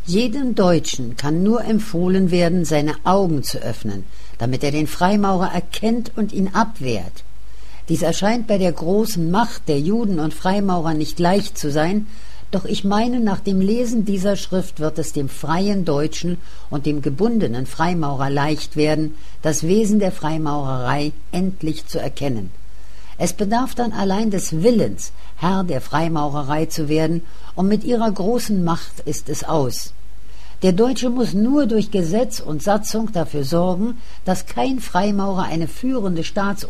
Jedem Deutschen kann nur empfohlen werden, seine Augen zu öffnen, damit er den Freimaurer erkennt und ihn abwehrt. Dies erscheint bei der großen Macht der Juden und Freimaurer nicht leicht zu sein, doch ich meine, nach dem Lesen dieser Schrift wird es dem freien Deutschen und dem gebundenen Freimaurer leicht werden, das Wesen der Freimaurerei endlich zu erkennen. Es bedarf dann allein des Willens, Herr der Freimaurerei zu werden, und mit ihrer großen Macht ist es aus. Der Deutsche muss nur durch Gesetz und Satzung dafür sorgen, dass kein Freimaurer eine führende